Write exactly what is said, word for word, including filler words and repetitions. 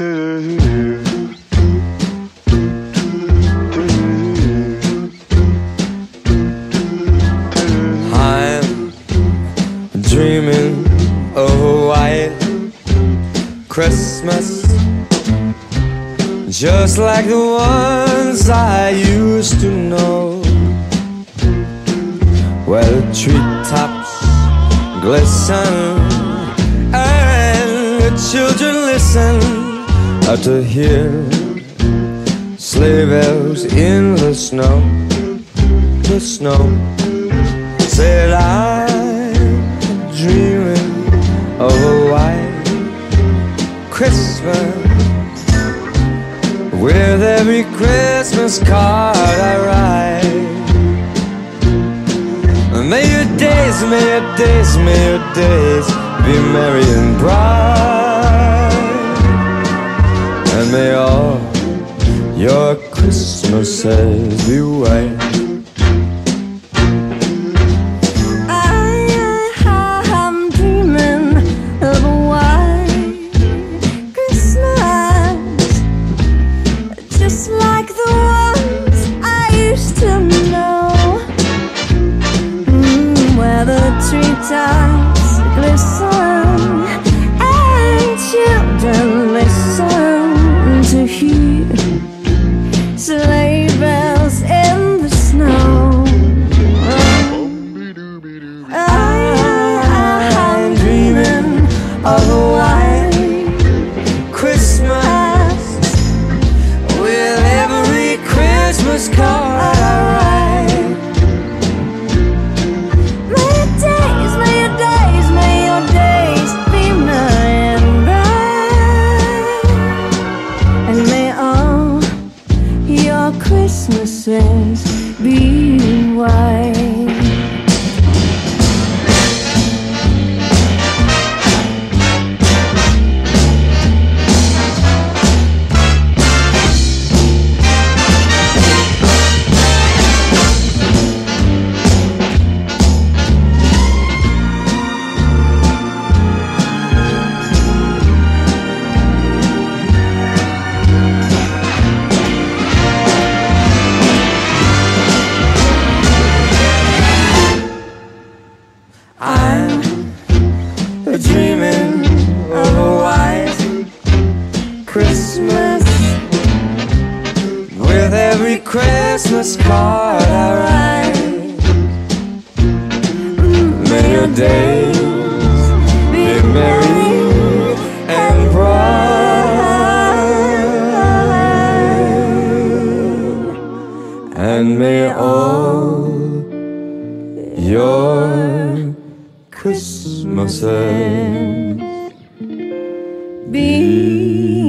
I'm dreaming of a white Christmas, just like the ones I used to know, where the treetops glisten and the children listen to hear sleigh bells in the snow. The snow said I'm dreaming of a white Christmas, with every Christmas card I write. May your days, may your days, may your days be merry and bright, and may all your Christmases be white. Treetops glisten and children listen to hear sleigh bells in the snow. I, I'm dreaming of a white Christmas, with every Christmas card I write. Christmases be white. Dreaming of a white Christmas, with every Christmas card I write. May your days be merry and bright, and may all your Christmases be